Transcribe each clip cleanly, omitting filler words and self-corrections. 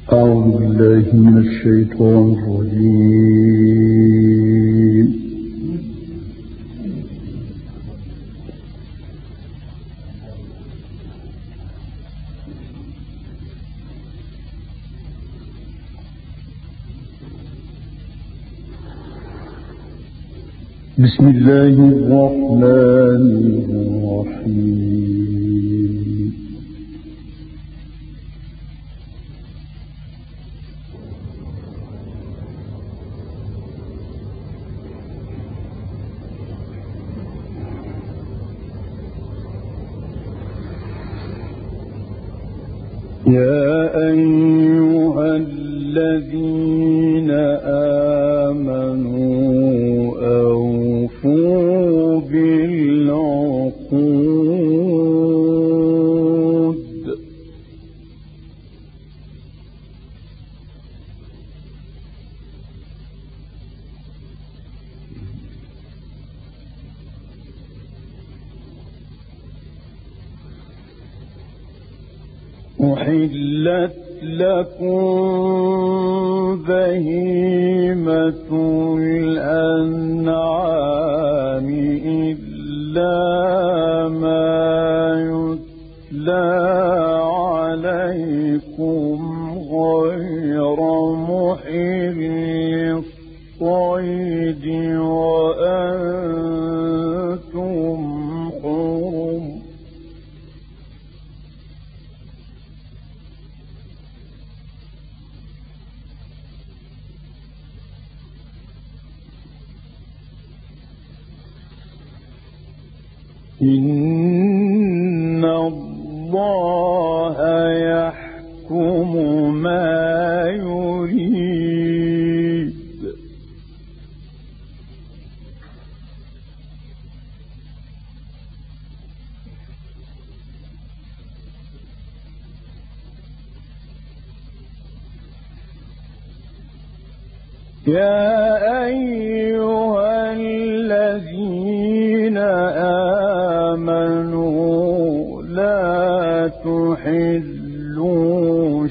أعوذ بالله من الشيطان الرجيم. بسم الله الرحمن الرحيم. يا أيها الذين آمنوا أوفوا بالعقود أحلت لكم بهيمة الأنعام إلا ما يتلى عليكم غير محل الصيد وأنتم حرم. إن الله يحكم ما يريد. يا أيها الذين آمنوا لا تحلوا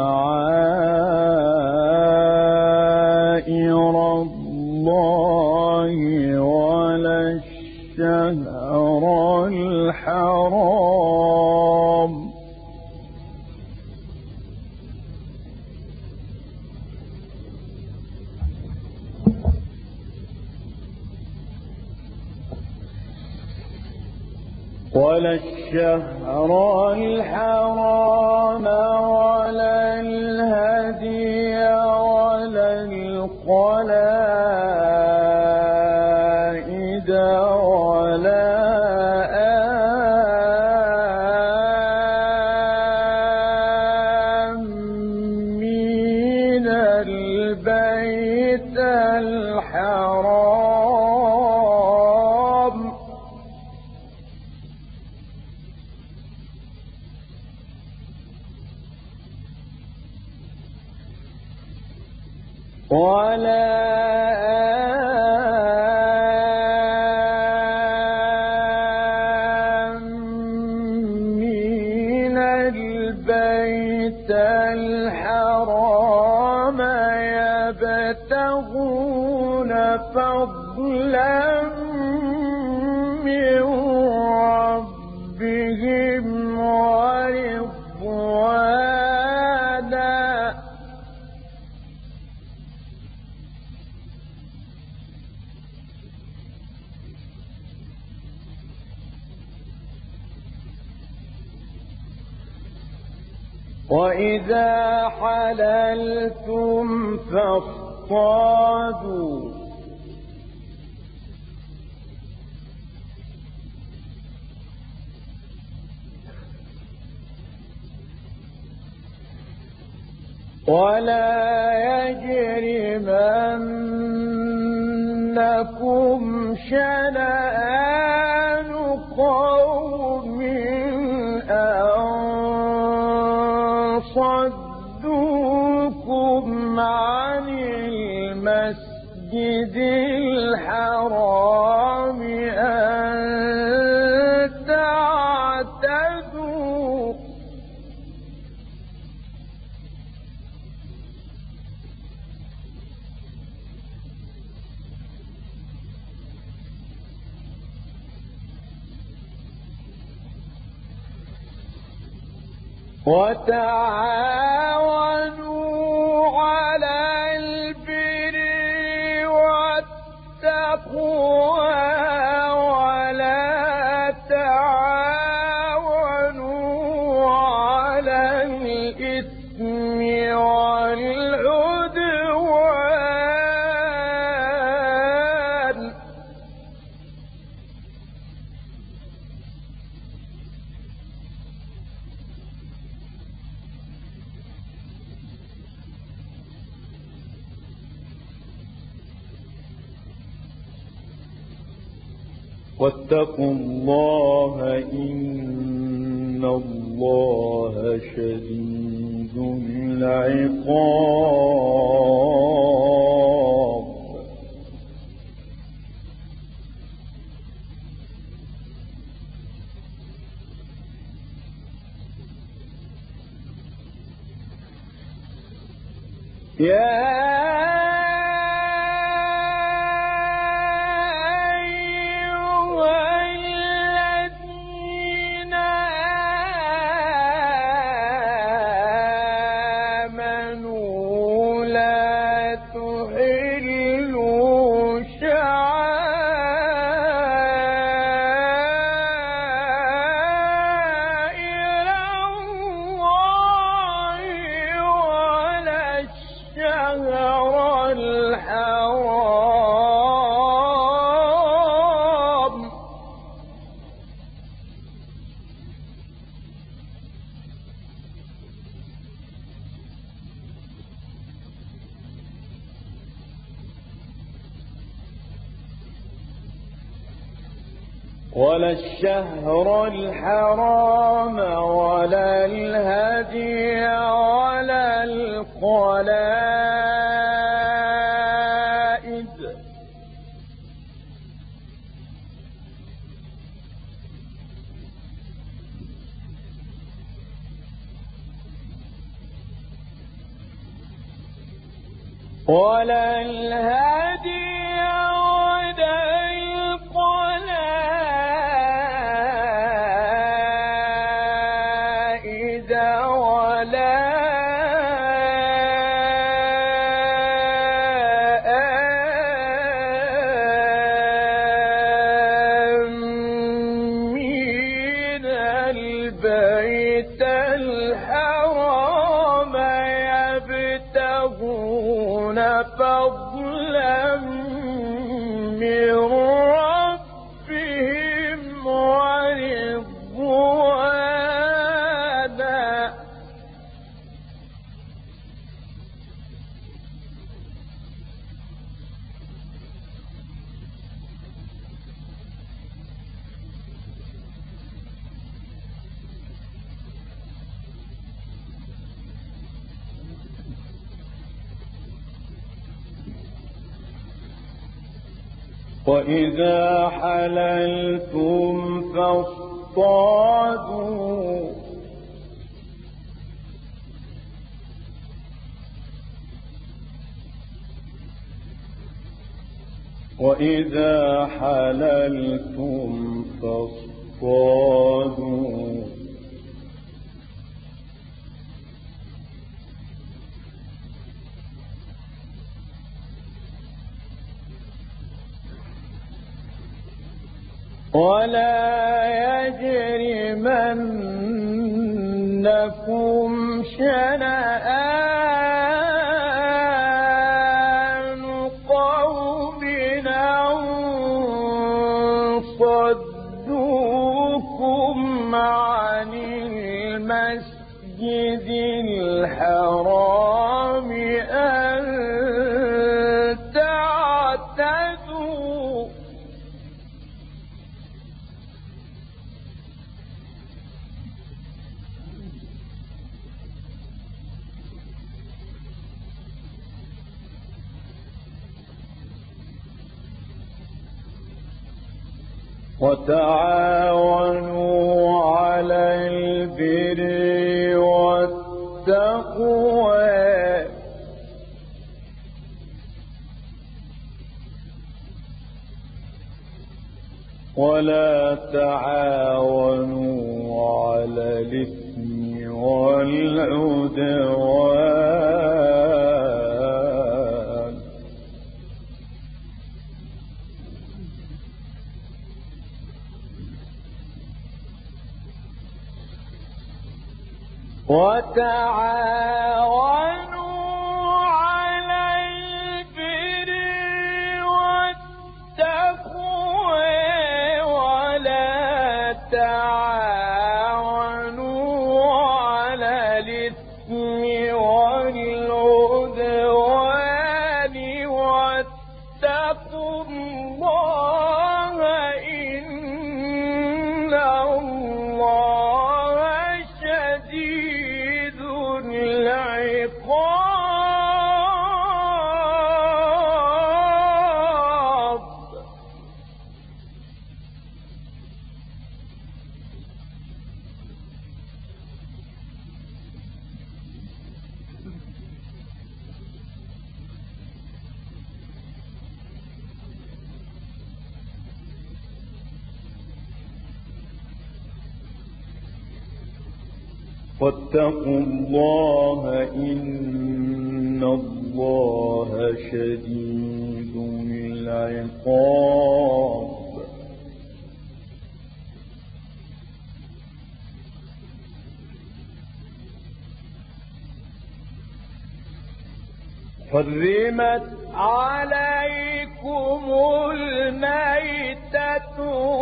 شعائر الله ولا الشهر الحرام ولا الهدي ولا القلائد ولا آمين البيت الحرام ولا آمين البيت الحرام يبتغون فضلا من ربهم ورضوانا وإذا حللتم فاصطادوا ولا يجرمنكم شنآن قوم أن صدوكم عن المسجد الحرام أن تعتدوا وتعاونوا على البر والتقوى ولا تعاونوا على الإثم والعدوان. واتقوا الله إن الله شديد العقاب. ولا الشهر الحرام ولا الهدي ولا القلائد ولا الهدي ولا القلائد ولا آمين البيت الحرام يبتغون فضلا من ربهم ورضوانا. وإذا حللتم فاصطادوا وإذا حللتم فاصطادوا ولا يجرمنكم شنآن قوم أن صدوكم عن المسجد الحرام أن تعتدوا وتعاونوا على البر والتقوى ولا تعاونوا على الإثم والعدوان وتعاونوا على البر والتقوى ولا تعاونوا على الإثم والعدوان واتقوا الله إن الله شديد العقاب. واتقوا الله إن الله شديد العقاب. حرمت عليكم الميتة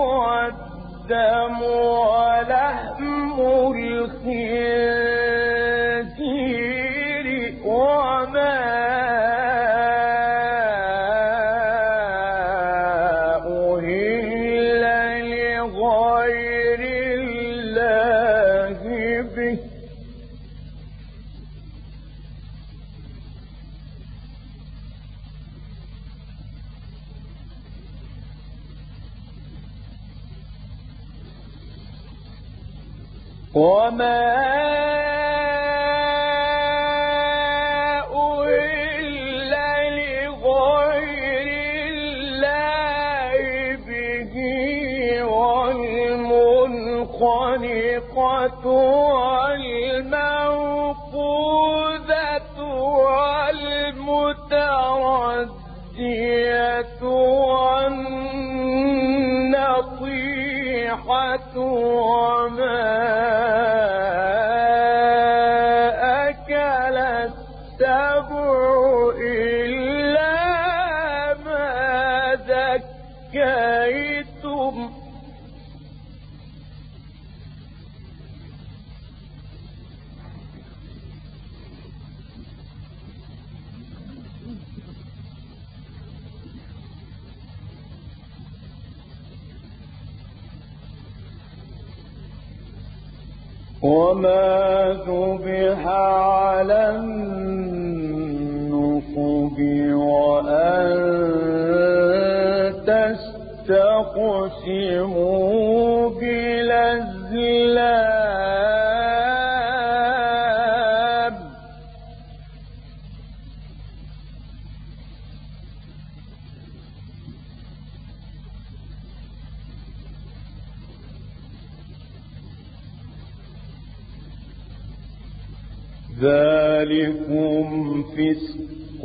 والدم ولحم الخنزير وما أهل لغير الله به وما أهل لغير الله به والمنخنقة والموقوذة والمتردية والنطيحة وما أكل السبع إلا ما ذكيتم وما ذبح على النصب وأن تستقسموا بالأزلام ذلكم فسق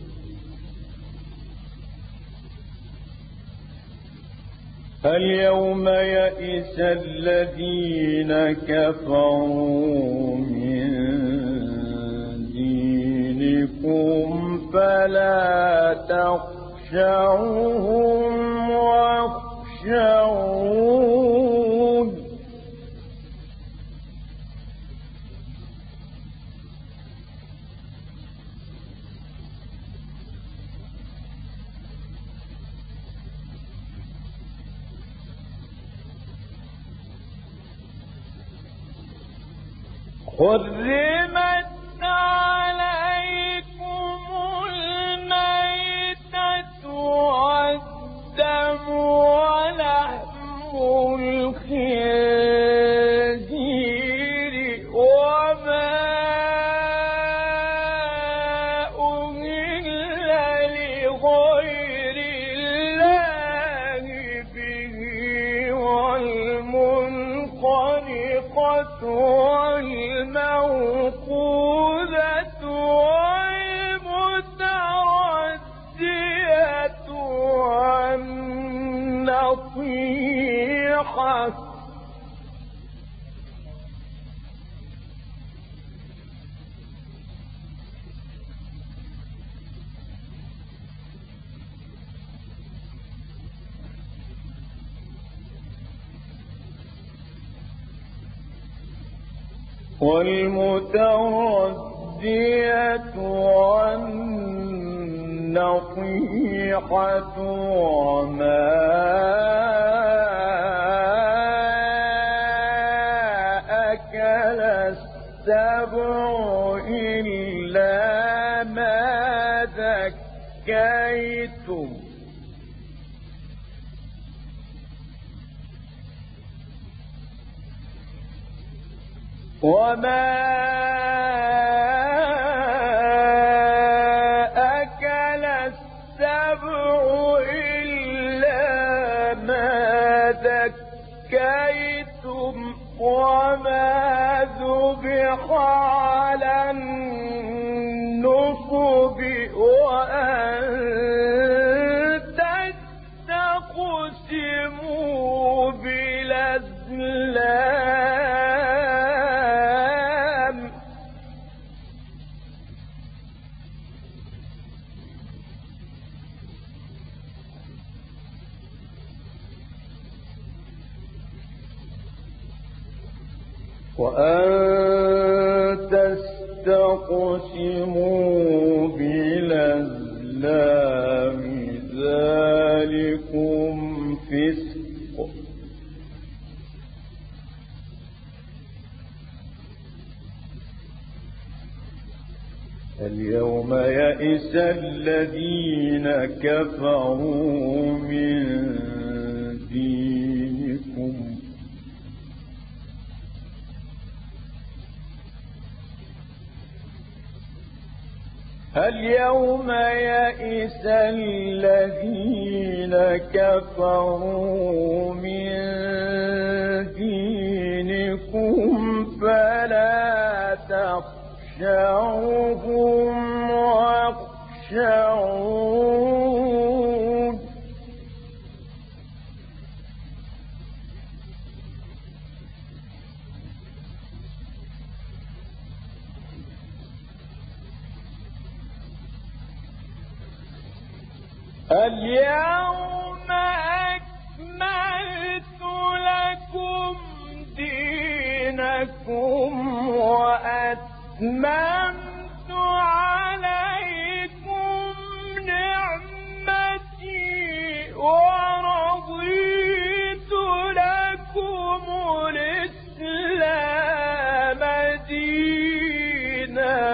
اليوم يئس الذين كفروا من دينكم فلا تخشوهم واخشون حرمت عليكم الميتة والدم ولحم الخنزير وما أهل لغير الله به والمنخنقة والموقوذة والمتردية والنطيحة وما أكل السبع إلا ما ذكيتم وما أكل السبع إلا ما ذكيتم وما ذبح على النصب وأن تستقسموا بالأزلام وأن تستقسموا بالأزلام ذلكم فسق اليوم يئس الذين كفروا من دينكم اليوم يئس الذين كفروا من دينكم فلا تخشوهم واخشون اليوم أكملت لكم دينكم وأتممت عليكم نعمتي ورضيت لكم الإسلام دينا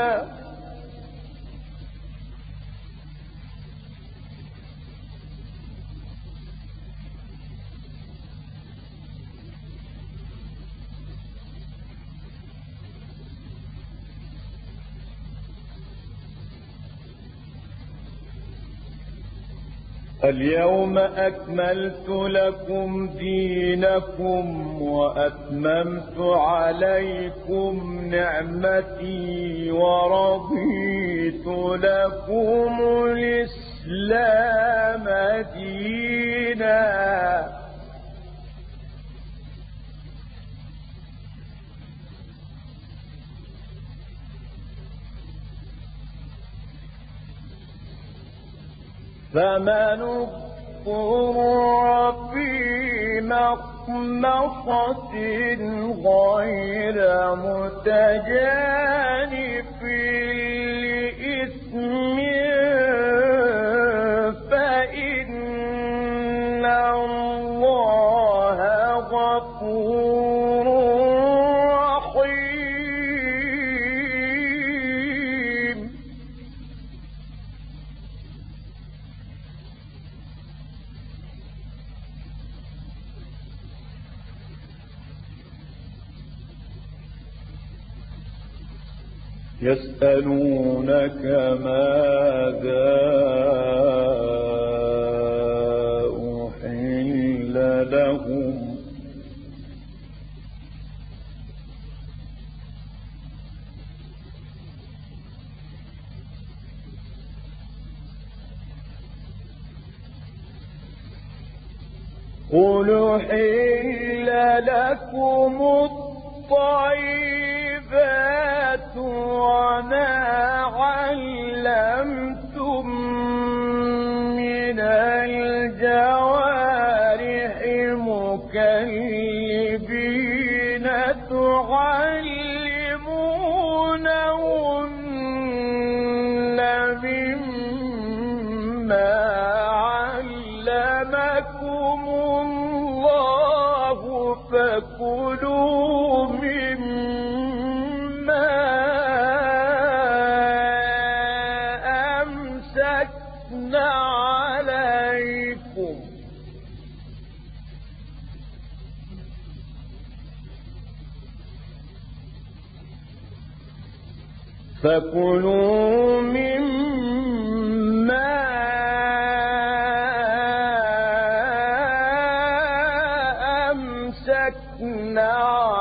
اليوم أكملت لكم دينكم وأتممت عليكم نعمتي ورضيت لكم الإسلام دينا فمن اضطر في مخمصة غير متجانف لإثم فإن الله غفور رحيم يسألونك ماذا أحل لهم قل أحل لكم الطيبات وما علمتم من الجوارح مكلبين تعلمونهن مما علمكم الله فكلوا مما أمسكنا عليكم فكلوا مما أمسكنا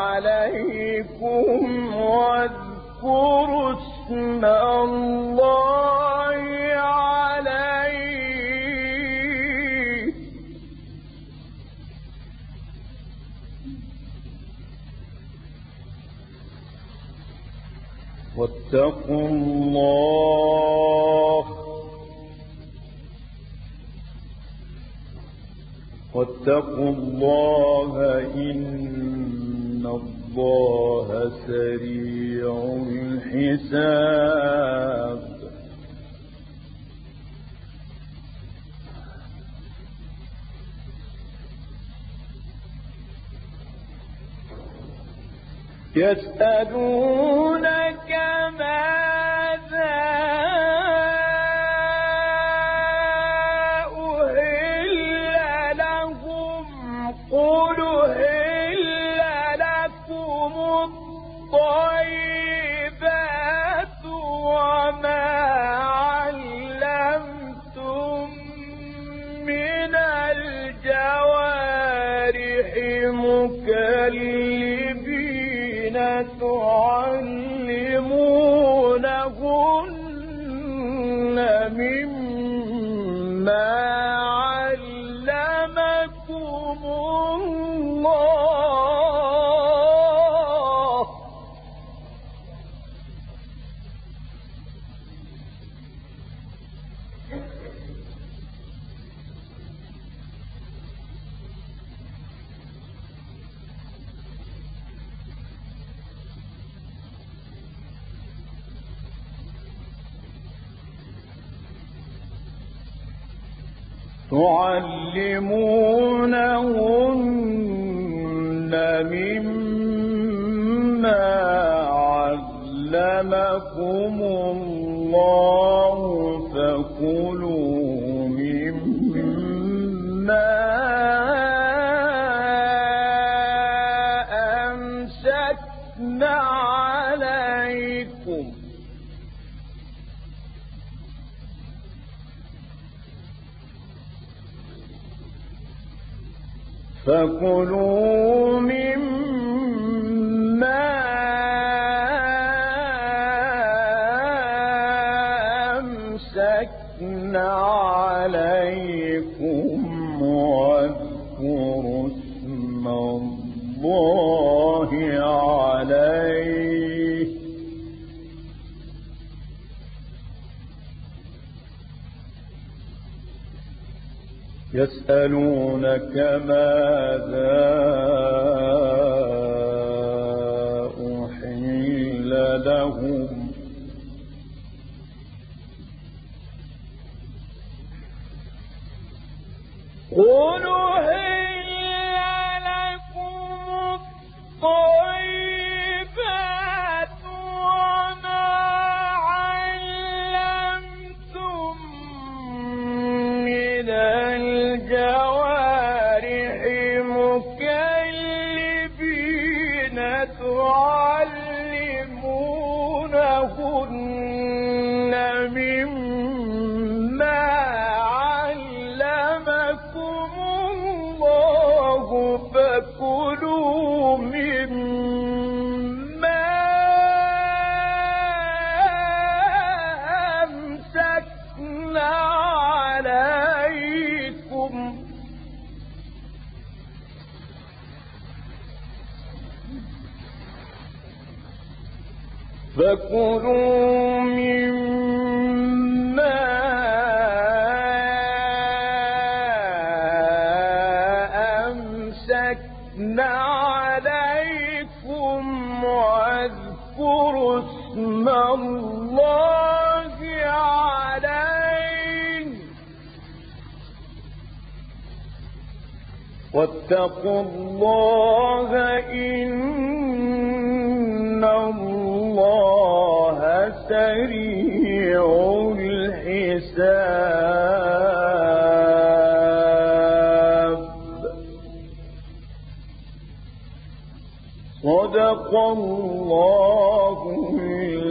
عليكم واذكروا اسم الله عليه واتقوا الله إن الله سريع الحساب يسألونك ماذا أهل لهم قل أهل لكم الطيبات وما علمتم من الجوارح مكلبين تعلمونهن مما علمكم الله تعلمونهن مما علمكم الله فكلوا مما أمسكنا عليكم فكلوا مما أمسكنا عليكم واذكروا اسم الله عليه يسألونك ماذا أحل لهم قل أحل لكم الطيبات وما علمتم من الجوارح مكلبين تعلمونهن مما علمكم الله فكلوا مما أمسكنا عليكم فكلوا مما أمسكنا عليكم واذكروا اسم الله عليه واتقوا الله إن الله سريع الحساب. صدق الله